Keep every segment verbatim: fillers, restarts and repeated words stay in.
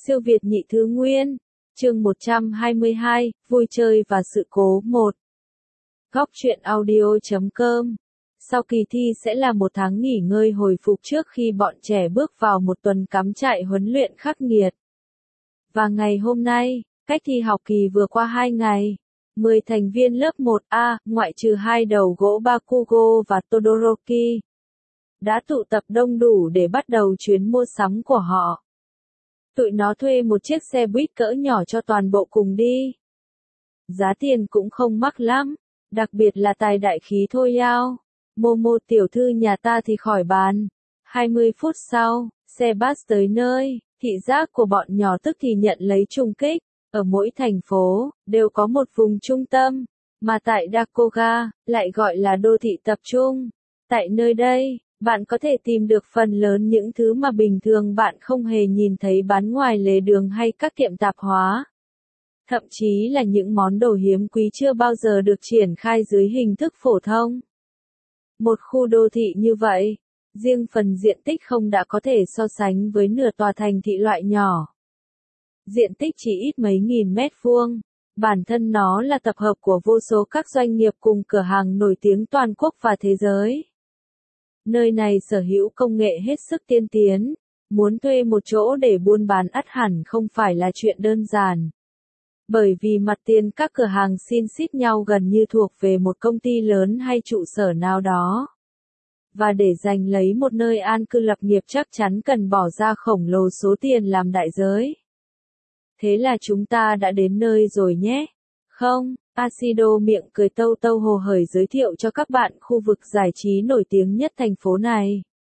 Siêu Việt nhị thứ nguyên. Chương một trăm hai mươi hai, vui chơi và sự cố một. Góc truyện audio chấm com. Sau kỳ thi sẽ là một tháng nghỉ ngơi hồi phục trước khi bọn trẻ bước vào một tuần cắm trại huấn luyện khắc nghiệt. Và ngày hôm nay, cách thi học kỳ vừa qua hai ngày, mười thành viên lớp một A, ngoại trừ hai đầu gỗ Bakugo và Todoroki, đã tụ tập đông đủ để bắt đầu chuyến mua sắm của họ. Tụi nó thuê một chiếc xe buýt cỡ nhỏ cho toàn bộ cùng đi. Giá tiền cũng không mắc lắm, đặc biệt là tài đại khí thôi ao. Momo tiểu thư nhà ta thì khỏi bàn. hai mươi phút sau, xe bus tới nơi, thị giác của bọn nhỏ tức thì nhận lấy trùng kích. Ở mỗi thành phố, đều có một vùng trung tâm, mà tại Dakoga, lại gọi là đô thị tập trung. Tại nơi đây, bạn có thể tìm được phần lớn những thứ mà bình thường bạn không hề nhìn thấy bán ngoài lề đường hay các tiệm tạp hóa. Thậm chí là những món đồ hiếm quý chưa bao giờ được triển khai dưới hình thức phổ thông. Một khu đô thị như vậy, riêng phần diện tích không đã có thể so sánh với nửa tòa thành thị loại nhỏ. Diện tích chỉ ít mấy nghìn mét vuông, bản thân nó là tập hợp của vô số các doanh nghiệp cùng cửa hàng nổi tiếng toàn quốc và thế giới. Nơi này sở hữu công nghệ hết sức tiên tiến, muốn thuê một chỗ để buôn bán ắt hẳn không phải là chuyện đơn giản. Bởi vì mặt tiền các cửa hàng xin xít nhau gần như thuộc về một công ty lớn hay trụ sở nào đó. Và để giành lấy một nơi an cư lập nghiệp chắc chắn cần bỏ ra khổng lồ số tiền làm đại giới. Thế là chúng ta đã đến nơi rồi nhé. Không, Asido miệng cười tâu tâu hồ hởi giới thiệu cho các bạn khu vực giải trí nổi tiếng nhất thành phố này.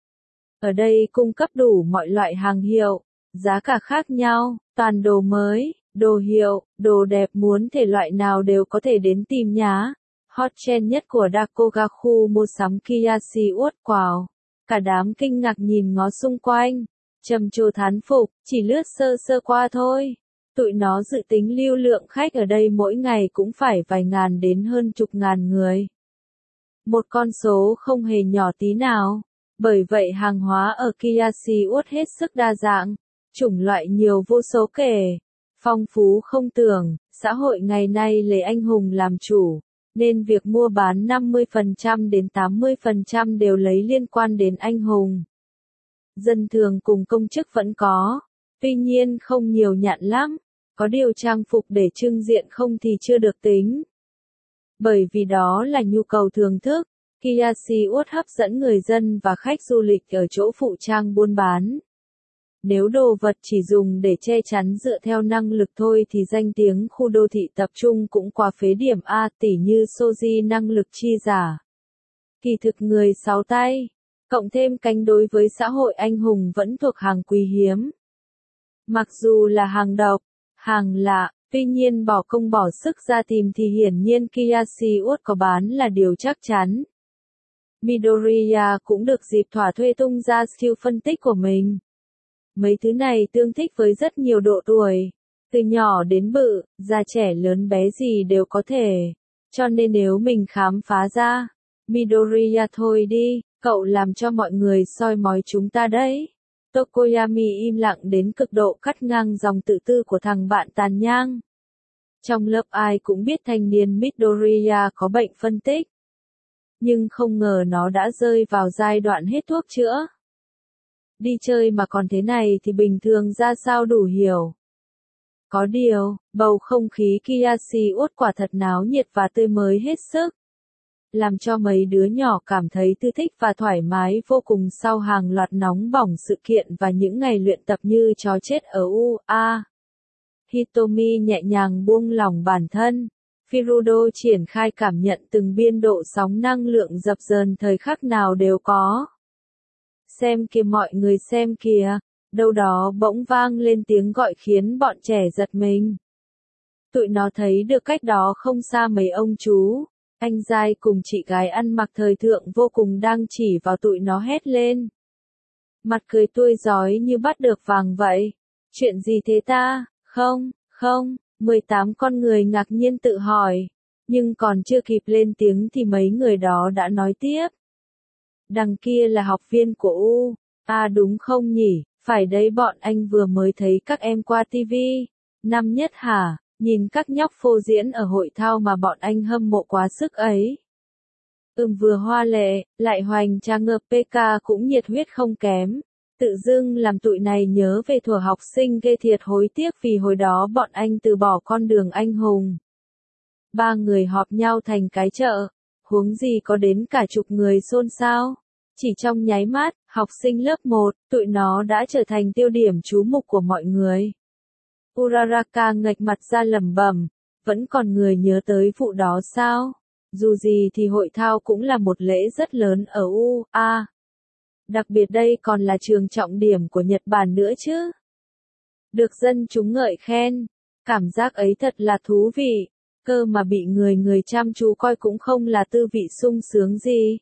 Ở đây cung cấp đủ mọi loại hàng hiệu, giá cả khác nhau, toàn đồ mới, đồ hiệu, đồ đẹp muốn thể loại nào đều có thể đến tìm nhá. Hot trend nhất của Dakoga khu mua sắm Kiyashi uất wow. Cả đám kinh ngạc nhìn ngó xung quanh, trầm trồ thán phục, chỉ lướt sơ sơ qua thôi. Tụi nó dự tính lưu lượng khách ở đây mỗi ngày cũng phải vài ngàn đến hơn chục ngàn người. Một con số không hề nhỏ tí nào. Bởi vậy hàng hóa ở Kiyashi uất hết sức đa dạng, chủng loại nhiều vô số kể, phong phú không tưởng. Xã hội ngày nay lấy anh hùng làm chủ, nên việc mua bán năm mươi phần trăm đến tám mươi phần trăm đều lấy liên quan đến anh hùng. Dân thường cùng công chức vẫn có, tuy nhiên không nhiều nhặn lắm. Có điều trang phục để trưng diện không thì chưa được tính. Bởi vì đó là nhu cầu thưởng thức, Kiyashi uất hấp dẫn người dân và khách du lịch ở chỗ phụ trang buôn bán. Nếu đồ vật chỉ dùng để che chắn dựa theo năng lực thôi thì danh tiếng khu đô thị tập trung cũng quá phế điểm A, tỉ như Soji năng lực chi giả. Kỳ thực người sáu tay, cộng thêm cánh đối với xã hội anh hùng vẫn thuộc hàng quý hiếm. Mặc dù là hàng độc, hàng lạ, tuy nhiên bỏ công bỏ sức ra tìm thì hiển nhiên Kiyashi uất có bán là điều chắc chắn. Midoriya cũng được dịp thỏa thuê tung ra skill phân tích của mình. Mấy thứ này tương thích với rất nhiều độ tuổi, từ nhỏ đến bự, già trẻ lớn bé gì đều có thể. Cho nên nếu mình khám phá ra, Midoriya thôi đi, cậu làm cho mọi người soi mói chúng ta đấy. Tokoyami im lặng đến cực độ cắt ngang dòng tự tư của thằng bạn tàn nhang. Trong lớp ai cũng biết thanh niên Midoriya có bệnh phân tích. Nhưng không ngờ nó đã rơi vào giai đoạn hết thuốc chữa. Đi chơi mà còn thế này thì bình thường ra sao đủ hiểu. Có điều, bầu không khí Kiyashi uất quả thật náo nhiệt và tươi mới hết sức. Làm cho mấy đứa nhỏ cảm thấy thư thích và thoải mái vô cùng sau hàng loạt nóng bỏng sự kiện và những ngày luyện tập như chó chết ở u a. Hitomi nhẹ nhàng buông lỏng bản thân. Furudo triển khai cảm nhận từng biên độ sóng năng lượng dập dờn thời khắc nào đều có. Xem kìa mọi người xem kìa, đâu đó bỗng vang lên tiếng gọi khiến bọn trẻ giật mình. Tụi nó thấy được cách đó không xa mấy ông chú. Anh giai cùng chị gái ăn mặc thời thượng vô cùng đang chỉ vào tụi nó hét lên. Mặt cười tươi rói như bắt được vàng vậy. Chuyện gì thế ta? Không, không, mười tám con người ngạc nhiên tự hỏi. Nhưng còn chưa kịp lên tiếng thì mấy người đó đã nói tiếp. Đằng kia là học viên của U. À đúng không nhỉ? Phải đấy, bọn anh vừa mới thấy các em qua tivi. Năm nhất hả? Nhìn các nhóc phô diễn ở hội thao mà bọn anh hâm mộ quá sức ấy. Ừm, vừa hoa lệ, lại hoành tráng ngợp pê ca cũng nhiệt huyết không kém. Tự dưng làm tụi này nhớ về thuở học sinh ghê thiệt, hối tiếc vì hồi đó bọn anh từ bỏ con đường anh hùng. Ba người họp nhau thành cái chợ, huống gì có đến cả chục người xôn xao. Chỉ trong nháy mắt, học sinh lớp một, tụi nó đã trở thành tiêu điểm chú mục của mọi người. Uraraka nghệch mặt ra lẩm bẩm, vẫn còn người nhớ tới vụ đó sao? Dù gì thì hội thao cũng là một lễ rất lớn ở u a. Đặc biệt đây còn là trường trọng điểm của Nhật Bản nữa chứ. Được dân chúng ngợi khen, cảm giác ấy thật là thú vị, cơ mà bị người người chăm chú coi cũng không là tư vị sung sướng gì.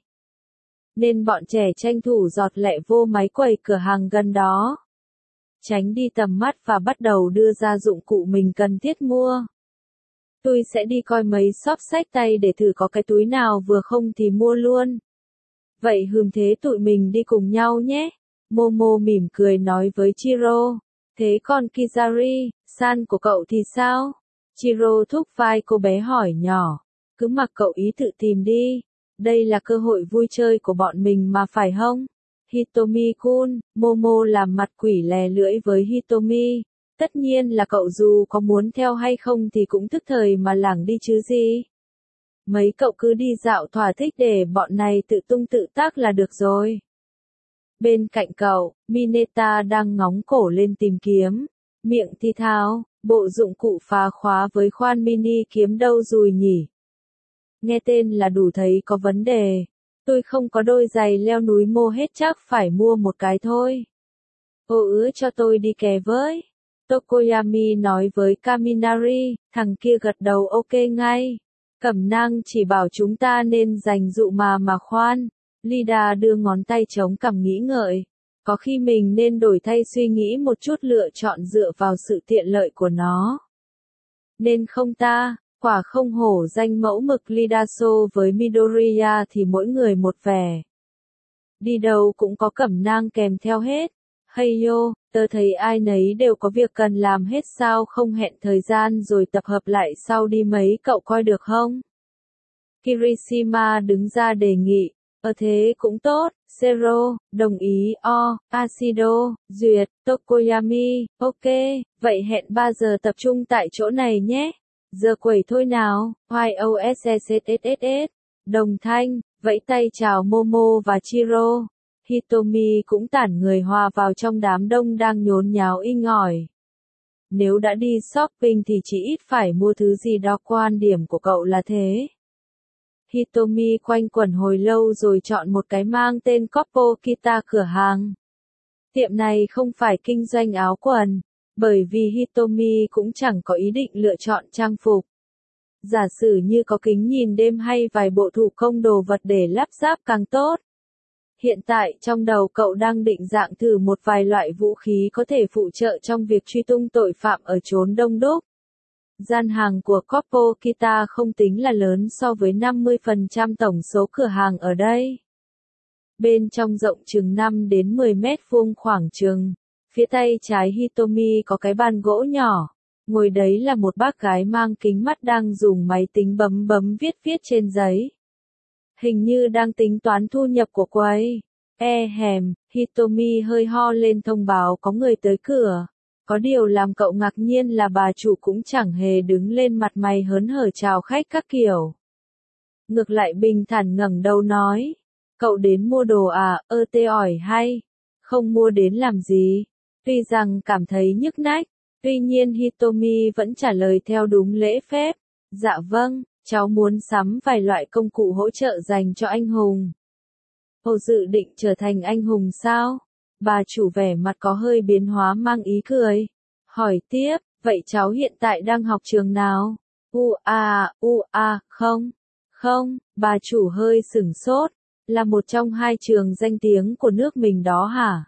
Nên bọn trẻ tranh thủ giọt lẹ vô mấy quầy cửa hàng gần đó. Tránh đi tầm mắt và bắt đầu đưa ra dụng cụ mình cần thiết mua. Tôi sẽ đi coi mấy shop xách tay để thử có cái túi nào vừa không thì mua luôn. Vậy hừm, thế tụi mình đi cùng nhau nhé. Momo mỉm cười nói với Chiro. Thế còn Kizari, san của cậu thì sao? Chiro thúc vai cô bé hỏi nhỏ. Cứ mặc cậu ý tự tìm đi. Đây là cơ hội vui chơi của bọn mình mà phải không? Hitomi-kun, Momo làm mặt quỷ lè lưỡi với Hitomi. Tất nhiên là cậu dù có muốn theo hay không thì cũng thức thời mà lảng đi chứ gì. Mấy cậu cứ đi dạo thỏa thích để bọn này tự tung tự tác là được rồi. Bên cạnh cậu, Mineta đang ngóng cổ lên tìm kiếm. Miệng thì thào, bộ dụng cụ phá khóa với khoan mini kiếm đâu rồi nhỉ? Nghe tên là đủ thấy có vấn đề. Tôi không có đôi giày leo núi mô hết, chắc phải mua một cái thôi. Ô ứ cho tôi đi kè với. Tokoyami nói với Kaminari, thằng kia gật đầu ok ngay. Cẩm nang chỉ bảo chúng ta nên dành dụ mà mà khoan. Lida đưa ngón tay chống cằm nghĩ ngợi. Có khi mình nên đổi thay suy nghĩ một chút, lựa chọn dựa vào sự tiện lợi của nó. Nên không ta, quả không hổ danh mẫu mực Lidaso với Midoriya thì mỗi người một vẻ. Đi đâu cũng có cẩm nang kèm theo hết. Hey yo, tớ thấy ai nấy đều có việc cần làm hết, sao không hẹn thời gian rồi tập hợp lại sau đi mấy cậu coi được không? Kirishima đứng ra đề nghị. Ờ thế cũng tốt. Zero, đồng ý. O, Asido, duyệt. Tokoyami, ok, vậy hẹn ba giờ tập trung tại chỗ này nhé. Giờ quẩy thôi nào. YOSSSSS. Đồng thanh, vẫy tay chào Momo và Chiro. Hitomi cũng tản người hòa vào trong đám đông đang nhốn nháo inh ỏi. Nếu đã đi shopping thì chỉ ít phải mua thứ gì đó, quan điểm của cậu là thế. Hitomi quanh quẩn hồi lâu rồi chọn một cái mang tên Coppo Kita cửa hàng. Tiệm này không phải kinh doanh áo quần, bởi vì Hitomi cũng chẳng có ý định lựa chọn trang phục. Giả sử như có kính nhìn đêm hay vài bộ thủ công đồ vật để lắp ráp càng tốt. Hiện tại trong đầu cậu đang định dạng thử một vài loại vũ khí có thể phụ trợ trong việc truy tung tội phạm ở chốn đông đúc. Gian hàng của Coppo Kita không tính là lớn so với năm mươi phần trăm tổng số cửa hàng ở đây. Bên trong rộng chừng năm đến mười mét vuông khoảng chừng. Phía tay trái Hitomi có cái bàn gỗ nhỏ. Ngồi đấy là một bác gái mang kính mắt đang dùng máy tính bấm bấm viết viết trên giấy. Hình như đang tính toán thu nhập của cô ấy. E hèm, Hitomi hơi ho lên thông báo có người tới cửa. Có điều làm cậu ngạc nhiên là bà chủ cũng chẳng hề đứng lên mặt mày hớn hở chào khách các kiểu. Ngược lại bình thản ngẩng đầu nói. Cậu đến mua đồ à, ơ tê ỏi hay. Không mua đến làm gì. Tuy rằng cảm thấy nhức nách. Tuy nhiên Hitomi vẫn trả lời theo đúng lễ phép. Dạ vâng, cháu muốn sắm vài loại công cụ hỗ trợ dành cho anh hùng. Ồ, dự định trở thành anh hùng sao? Bà chủ vẻ mặt có hơi biến hóa mang ý cười. Hỏi tiếp, vậy cháu hiện tại đang học trường nào? U a, u a, không, không, bà chủ hơi sửng sốt. Là một trong hai trường danh tiếng của nước mình đó hả?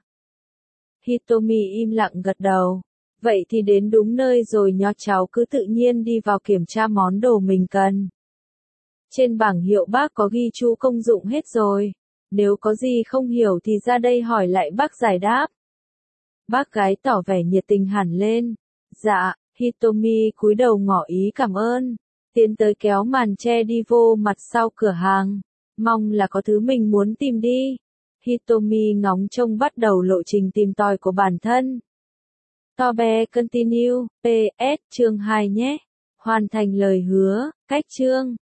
Hitomi im lặng gật đầu. Vậy thì đến đúng nơi rồi nhó, cháu cứ tự nhiên đi vào kiểm tra món đồ mình cần. Trên bảng hiệu bác có ghi chú công dụng hết rồi. Nếu có gì không hiểu thì ra đây hỏi lại bác giải đáp. Bác gái tỏ vẻ nhiệt tình hẳn lên. Dạ, Hitomi cúi đầu ngỏ ý cảm ơn. Tiến tới kéo màn che đi vô mặt sau cửa hàng. Mong là có thứ mình muốn tìm đi. Hitomi ngóng trông bắt đầu lộ trình tìm tòi của bản thân. Tobe continue, pê ét chương hai nhé. Hoàn thành lời hứa, cách chương.